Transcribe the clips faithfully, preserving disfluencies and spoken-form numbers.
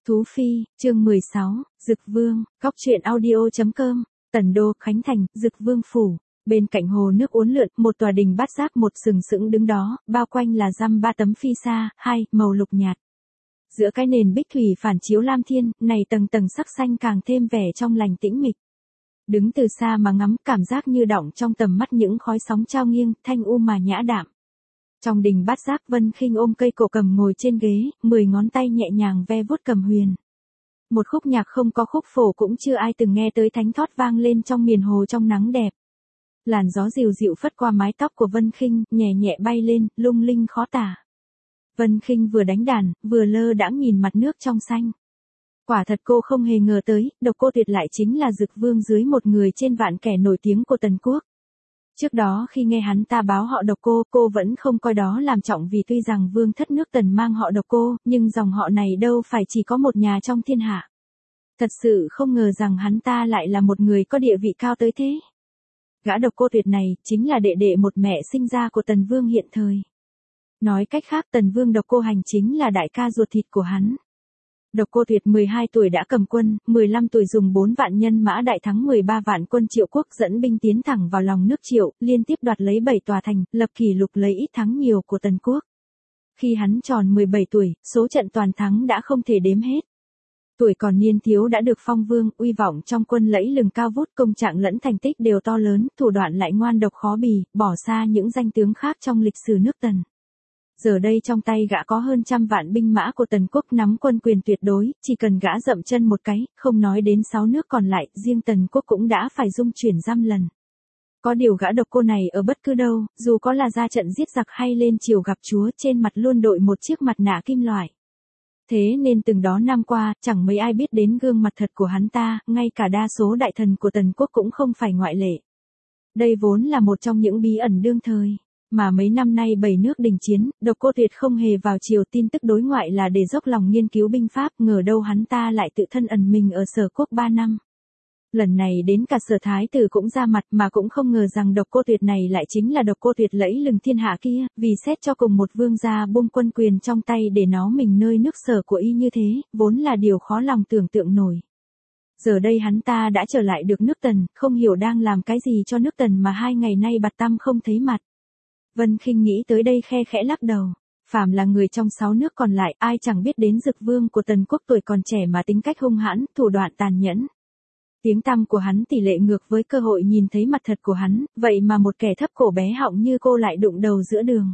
Thú Phi, chương mười sáu, Dực Vương, Góc truyện audio chấm com, Tần Đô, Khánh Thành, Dực Vương Phủ. Bên cạnh hồ nước uốn lượn, một tòa đình bát giác một sừng sững đứng đó, bao quanh là dăm ba tấm phi sa, hai, màu lục nhạt. Giữa cái nền bích thủy phản chiếu lam thiên, này tầng tầng sắc xanh càng thêm vẻ trong lành tĩnh mịch. Đứng từ xa mà ngắm, cảm giác như đọng trong tầm mắt những khói sóng trao nghiêng, thanh u mà nhã đạm. Trong đình bát giác, Vân Khinh ôm cây cổ cầm ngồi trên ghế, mười ngón tay nhẹ nhàng ve vuốt cầm huyền. Một khúc nhạc không có khúc phổ cũng chưa ai từng nghe tới thánh thót vang lên trong miền hồ trong nắng đẹp. Làn gió dịu dịu phất qua mái tóc của Vân Khinh, nhẹ nhẹ bay lên, lung linh khó tả. Vân Khinh vừa đánh đàn, vừa lơ đãng nhìn mặt nước trong xanh. Quả thật cô không hề ngờ tới, Độc Cô Tuyệt lại chính là Dực Vương dưới một người trên vạn kẻ nổi tiếng của Tần Quốc. Trước đó khi nghe hắn ta báo họ Độc Cô, cô vẫn không coi đó làm trọng vì tuy rằng vương thất nước Tần mang họ Độc Cô, nhưng dòng họ này đâu phải chỉ có một nhà trong thiên hạ. Thật sự không ngờ rằng hắn ta lại là một người có địa vị cao tới thế. Gã Độc Cô Tuyệt này, chính là đệ đệ một mẹ sinh ra của Tần Vương hiện thời. Nói cách khác Tần Vương Độc Cô Hành chính là đại ca ruột thịt của hắn. Độc Cô Tuyệt mười hai tuổi đã cầm quân, mười lăm tuổi dùng bốn vạn nhân mã đại thắng mười ba vạn quân Triệu quốc dẫn binh tiến thẳng vào lòng nước Triệu, liên tiếp đoạt lấy bảy tòa thành, lập kỷ lục lấy ít thắng nhiều của Tần Quốc. Khi hắn tròn mười bảy tuổi, số trận toàn thắng đã không thể đếm hết. Tuổi còn niên thiếu đã được phong vương, uy vọng trong quân lẫy lừng cao vút, công trạng lẫn thành tích đều to lớn, thủ đoạn lại ngoan độc khó bì, bỏ xa những danh tướng khác trong lịch sử nước Tần. Giờ đây trong tay gã có hơn trăm vạn binh mã của Tần Quốc nắm quân quyền tuyệt đối, chỉ cần gã dậm chân một cái, không nói đến sáu nước còn lại, riêng Tần Quốc cũng đã phải dung chuyển dăm lần. Có điều gã Độc Cô này ở bất cứ đâu, dù có là ra trận giết giặc hay lên triều gặp chúa, trên mặt luôn đội một chiếc mặt nạ kim loại. Thế nên từng đó năm qua, chẳng mấy ai biết đến gương mặt thật của hắn ta, ngay cả đa số đại thần của Tần Quốc cũng không phải ngoại lệ. Đây vốn là một trong những bí ẩn đương thời. Mà mấy năm nay bảy nước đình chiến, Độc Cô Tuyệt không hề vào triều tin tức đối ngoại là để dốc lòng nghiên cứu binh pháp, ngờ đâu hắn ta lại tự thân ẩn mình ở Sở Quốc ba năm. Lần này đến cả Sở Thái Tử cũng ra mặt mà cũng không ngờ rằng Độc Cô Tuyệt này lại chính là Độc Cô Tuyệt lẫy lừng thiên hạ kia, vì xét cho cùng một vương gia buông quân quyền trong tay để nó mình nơi nước Sở của y như thế, vốn là điều khó lòng tưởng tượng nổi. Giờ đây hắn ta đã trở lại được nước Tần, không hiểu đang làm cái gì cho nước Tần mà hai ngày nay bặt tăm không thấy mặt. Vân Khinh nghĩ tới đây khe khẽ lắc đầu. Phàm là người trong sáu nước còn lại, ai chẳng biết đến Dực Vương của Tần Quốc tuổi còn trẻ mà tính cách hung hãn, thủ đoạn tàn nhẫn. Tiếng tăm của hắn tỷ lệ ngược với cơ hội nhìn thấy mặt thật của hắn, vậy mà một kẻ thấp cổ bé họng như cô lại đụng đầu giữa đường.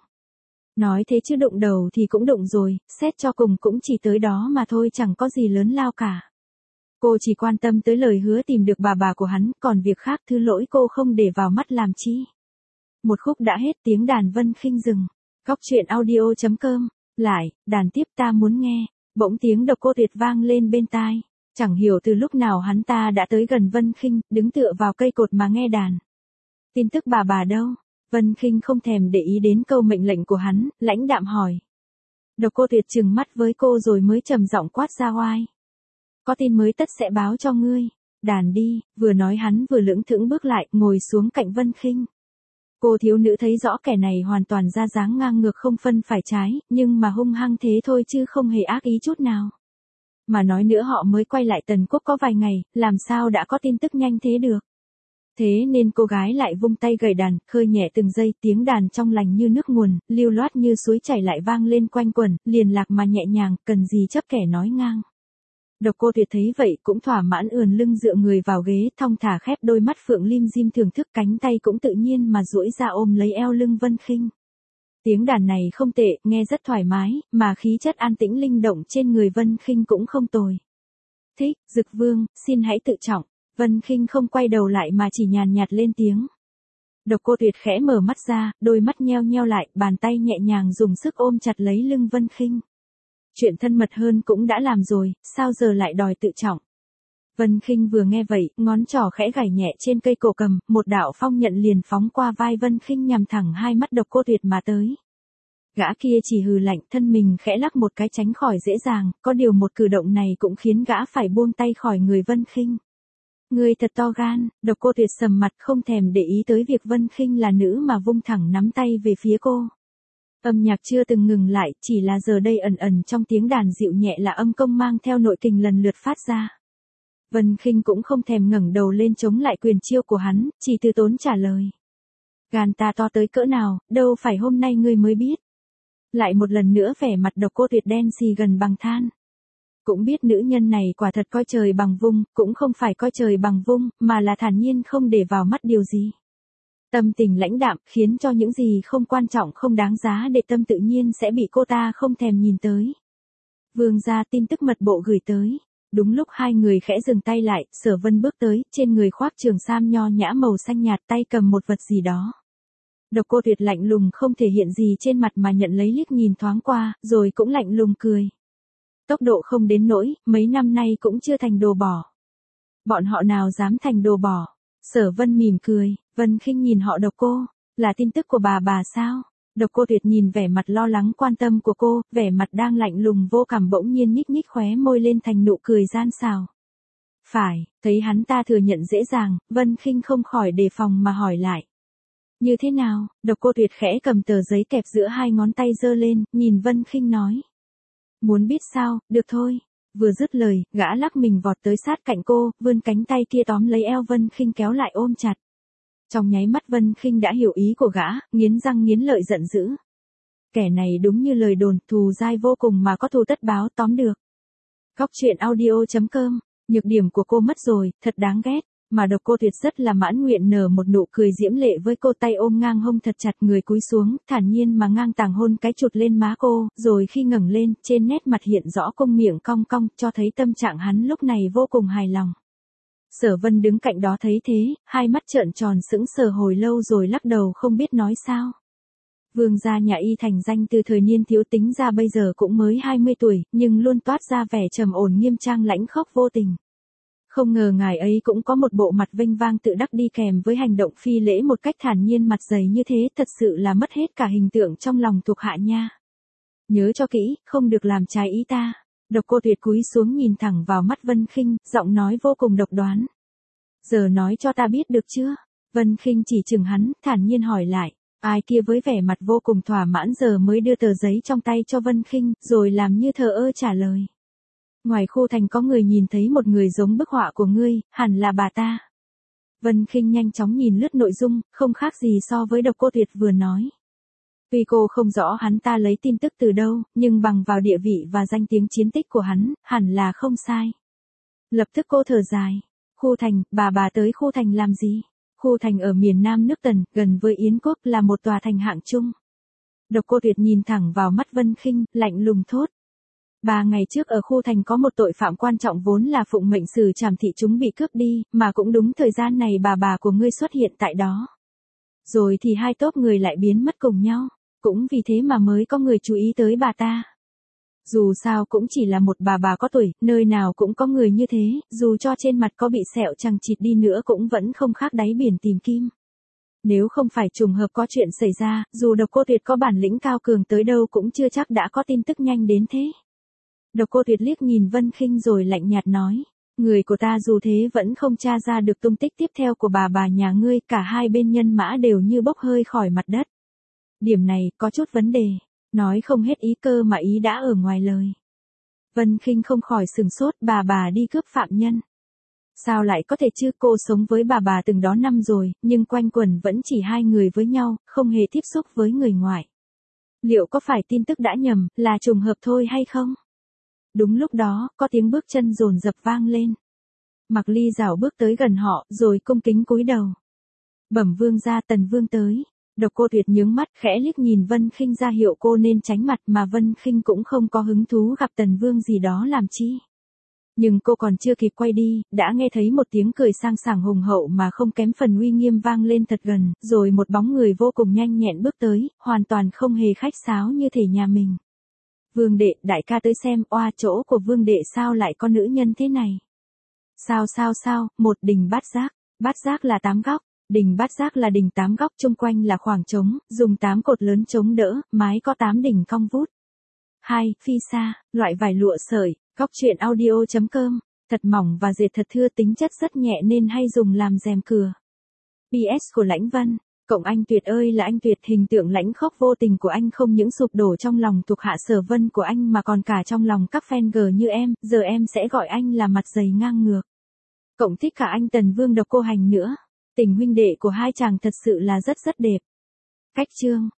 Nói thế chứ đụng đầu thì cũng đụng rồi, xét cho cùng cũng chỉ tới đó mà thôi, chẳng có gì lớn lao cả. Cô chỉ quan tâm tới lời hứa tìm được bà bà của hắn, còn việc khác thứ lỗi cô không để vào mắt làm chi. Một khúc đã hết, tiếng đàn Vân Khinh dừng. Góc truyện audio chấm com. Lại, đàn tiếp ta muốn nghe. Bỗng tiếng Độc Cô Tuyệt vang lên bên tai. Chẳng hiểu từ lúc nào hắn ta đã tới gần Vân Khinh, đứng tựa vào cây cột mà nghe đàn. Tin tức bà bà đâu? Vân Khinh không thèm để ý đến câu mệnh lệnh của hắn, lãnh đạm hỏi. Độc Cô Tuyệt trừng mắt với cô rồi mới trầm giọng quát ra oai. Có tin mới tất sẽ báo cho ngươi. Đàn đi, vừa nói hắn vừa lững thững bước lại, ngồi xuống cạnh Vân Khinh. Cô thiếu nữ thấy rõ kẻ này hoàn toàn ra dáng ngang ngược không phân phải trái, nhưng mà hung hăng thế thôi chứ không hề ác ý chút nào. Mà nói nữa họ mới quay lại Tần Quốc có vài ngày, làm sao đã có tin tức nhanh thế được. Thế nên cô gái lại vung tay gảy đàn, khơi nhẹ từng giây, tiếng đàn trong lành như nước nguồn, lưu loát như suối chảy lại vang lên quanh quẩn, liền lạc mà nhẹ nhàng, cần gì chấp kẻ nói ngang. Độc Cô Tuyệt thấy vậy cũng thỏa mãn ườn lưng dựa người vào ghế, thong thả khép đôi mắt phượng lim dim thưởng thức, cánh tay cũng tự nhiên mà duỗi ra ôm lấy eo lưng Vân Khinh. Tiếng đàn này không tệ, nghe rất thoải mái, mà khí chất an tĩnh linh động trên người Vân Khinh cũng không tồi. Thích, Dực Vương, xin hãy tự trọng. Vân Khinh không quay đầu lại mà chỉ nhàn nhạt lên tiếng. Độc Cô Tuyệt khẽ mở mắt ra, đôi mắt nheo nheo lại, bàn tay nhẹ nhàng dùng sức ôm chặt lấy lưng Vân Khinh. Chuyện thân mật hơn cũng đã làm rồi, sao giờ lại đòi tự trọng. Vân Khinh vừa nghe vậy, ngón trỏ khẽ gảy nhẹ trên cây cổ cầm, một đạo phong nhận liền phóng qua vai Vân Khinh nhằm thẳng hai mắt Độc Cô Tuyệt mà tới. Gã kia chỉ hừ lạnh, thân mình khẽ lắc một cái tránh khỏi dễ dàng, có điều một cử động này cũng khiến gã phải buông tay khỏi người Vân Khinh. Người thật to gan, Độc Cô Tuyệt sầm mặt không thèm để ý tới việc Vân Khinh là nữ mà vung thẳng nắm tay về phía cô. Âm nhạc chưa từng ngừng lại, chỉ là giờ đây ẩn ẩn trong tiếng đàn dịu nhẹ là âm công mang theo nội kình lần lượt phát ra. Vân Khinh cũng không thèm ngẩng đầu lên chống lại quyền chiêu của hắn, chỉ từ tốn trả lời. Gan ta to tới cỡ nào, đâu phải hôm nay ngươi mới biết. Lại một lần nữa vẻ mặt Độc Cô Tuyệt đen xì gần bằng than. Cũng biết nữ nhân này quả thật coi trời bằng vung, cũng không phải coi trời bằng vung, mà là thản nhiên không để vào mắt điều gì. Tâm tình lãnh đạm, khiến cho những gì không quan trọng không đáng giá để tâm tự nhiên sẽ bị cô ta không thèm nhìn tới. Vương gia tin tức mật bộ gửi tới. Đúng lúc hai người khẽ dừng tay lại, Sở Vân bước tới, trên người khoác trường sam nho nhã màu xanh nhạt, tay cầm một vật gì đó. Độc Cô Tuyệt lạnh lùng không thể hiện gì trên mặt mà nhận lấy liếc nhìn thoáng qua, rồi cũng lạnh lùng cười. Tốc độ không đến nỗi, mấy năm nay cũng chưa thành đồ bỏ. Bọn họ nào dám thành đồ bỏ. Sở Vân mỉm cười, Vân Khinh nhìn họ Độc Cô, là tin tức của bà bà sao? Độc Cô Tuyệt nhìn vẻ mặt lo lắng quan tâm của cô, vẻ mặt đang lạnh lùng vô cảm bỗng nhiên nhích nhích khóe môi lên thành nụ cười gian xảo. Phải, thấy hắn ta thừa nhận dễ dàng, Vân Khinh không khỏi đề phòng mà hỏi lại. Như thế nào? Độc Cô Tuyệt khẽ cầm tờ giấy kẹp giữa hai ngón tay giơ lên, nhìn Vân Khinh nói. Muốn biết sao, được thôi. Vừa dứt lời, gã lắc mình vọt tới sát cạnh cô, vươn cánh tay kia tóm lấy eo Vân Khinh kéo lại ôm chặt. Trong nháy mắt Vân Khinh đã hiểu ý của gã, nghiến răng nghiến lợi giận dữ. Kẻ này đúng như lời đồn, thù dai vô cùng mà có thù tất báo, tóm được. Góc truyện audio chấm com, nhược điểm của cô mất rồi, thật đáng ghét. Mà Độc Cô Tuyệt rất là mãn nguyện nở một nụ cười diễm lệ với cô, tay ôm ngang hông thật chặt, người cúi xuống, thản nhiên mà ngang tàng hôn cái chụt lên má cô, rồi khi ngẩng lên, trên nét mặt hiện rõ cong miệng cong cong, cho thấy tâm trạng hắn lúc này vô cùng hài lòng. Sở Vân đứng cạnh đó thấy thế, hai mắt trợn tròn sững sờ hồi lâu rồi lắc đầu không biết nói sao. Vương gia nhà y thành danh từ thời niên thiếu, tính ra bây giờ cũng mới hai mươi tuổi, nhưng luôn toát ra vẻ trầm ổn nghiêm trang lãnh khốc vô tình. Không ngờ ngài ấy cũng có một bộ mặt vênh vang tự đắc đi kèm với hành động phi lễ một cách thản nhiên mặt dày như thế, thật sự là mất hết cả hình tượng trong lòng thuộc hạ nha. Nhớ cho kỹ, không được làm trái ý ta. Độc Cô Tuyệt cúi xuống nhìn thẳng vào mắt Vân Khinh, giọng nói vô cùng độc đoán. Giờ nói cho ta biết được chưa? Vân Khinh chỉ chừng hắn, thản nhiên hỏi lại. Ai kia với vẻ mặt vô cùng thỏa mãn giờ mới đưa tờ giấy trong tay cho Vân Khinh, rồi làm như thờ ơ trả lời. Ngoài khu thành có người nhìn thấy một người giống bức họa của ngươi, hẳn là bà ta. Vân Khinh nhanh chóng nhìn lướt nội dung, không khác gì so với Độc Cô Tuyệt vừa nói. Tuy cô không rõ hắn ta lấy tin tức từ đâu, nhưng bằng vào địa vị và danh tiếng chiến tích của hắn, hẳn là không sai. Lập tức cô thở dài. Khu thành, bà bà tới khu thành làm gì? Khu thành ở miền Nam nước Tần, gần với Yến Quốc, là một tòa thành hạng trung. Độc Cô Tuyệt nhìn thẳng vào mắt Vân Khinh, lạnh lùng thốt. Ba ngày trước ở khu thành có một tội phạm quan trọng vốn là phụng mệnh xử trảm thị chúng bị cướp đi, mà cũng đúng thời gian này bà bà của ngươi xuất hiện tại đó. Rồi thì hai tốp người lại biến mất cùng nhau, cũng vì thế mà mới có người chú ý tới bà ta. Dù sao cũng chỉ là một bà bà có tuổi, nơi nào cũng có người như thế, dù cho trên mặt có bị sẹo chằng chịt đi nữa cũng vẫn không khác đáy biển tìm kim. Nếu không phải trùng hợp có chuyện xảy ra, dù Độc Cô Tuyệt có bản lĩnh cao cường tới đâu cũng chưa chắc đã có tin tức nhanh đến thế. Độc Cô Tuyệt liếc nhìn Vân Khinh rồi lạnh nhạt nói, người của ta dù thế vẫn không tra ra được tung tích tiếp theo của bà bà nhà ngươi, cả hai bên nhân mã đều như bốc hơi khỏi mặt đất. Điểm này có chút vấn đề, nói không hết ý cơ mà ý đã ở ngoài lời. Vân Khinh không khỏi sừng sốt, bà bà đi cướp phạm nhân. Sao lại có thể chứ, cô sống với bà bà từng đó năm rồi, nhưng quanh quẩn vẫn chỉ hai người với nhau, không hề tiếp xúc với người ngoài. Liệu có phải tin tức đã nhầm, là trùng hợp thôi hay không? Đúng lúc đó, có tiếng bước chân dồn dập vang lên. Mạc Ly rảo bước tới gần họ, rồi cung kính cúi đầu. Bẩm vương gia, Tần vương tới. Độc Cô Tuyệt nhướng mắt, khẽ liếc nhìn Vân Khinh ra hiệu cô nên tránh mặt, mà Vân Khinh cũng không có hứng thú gặp Tần vương gì đó làm chi. Nhưng cô còn chưa kịp quay đi, đã nghe thấy một tiếng cười sang sảng hùng hậu mà không kém phần uy nghiêm vang lên thật gần, rồi một bóng người vô cùng nhanh nhẹn bước tới, hoàn toàn không hề khách sáo như thể nhà mình. Vương đệ, đại ca tới xem, oa chỗ của vương đệ sao lại có nữ nhân thế này? Sao sao sao, một đình bát giác, bát giác là tám góc, đình bát giác là đỉnh tám góc, chung quanh là khoảng trống, dùng tám cột lớn chống đỡ, mái có tám đỉnh cong vút. Hai, phi sa, loại vải lụa sợi, góc truyện audio chấm com, thật mỏng và dệt thật thưa, tính chất rất nhẹ nên hay dùng làm rèm cửa. pê ét của Lãnh Vân. Cộng anh Tuyệt ơi là anh Tuyệt, hình tượng lãnh khốc vô tình của anh không những sụp đổ trong lòng thuộc hạ Sở Vân của anh mà còn cả trong lòng các fan girl như em, giờ em sẽ gọi anh là mặt dày ngang ngược. Cộng thích cả anh Tần Vương Độc Cô Hành nữa. Tình huynh đệ của hai chàng thật sự là rất rất đẹp. Cách chương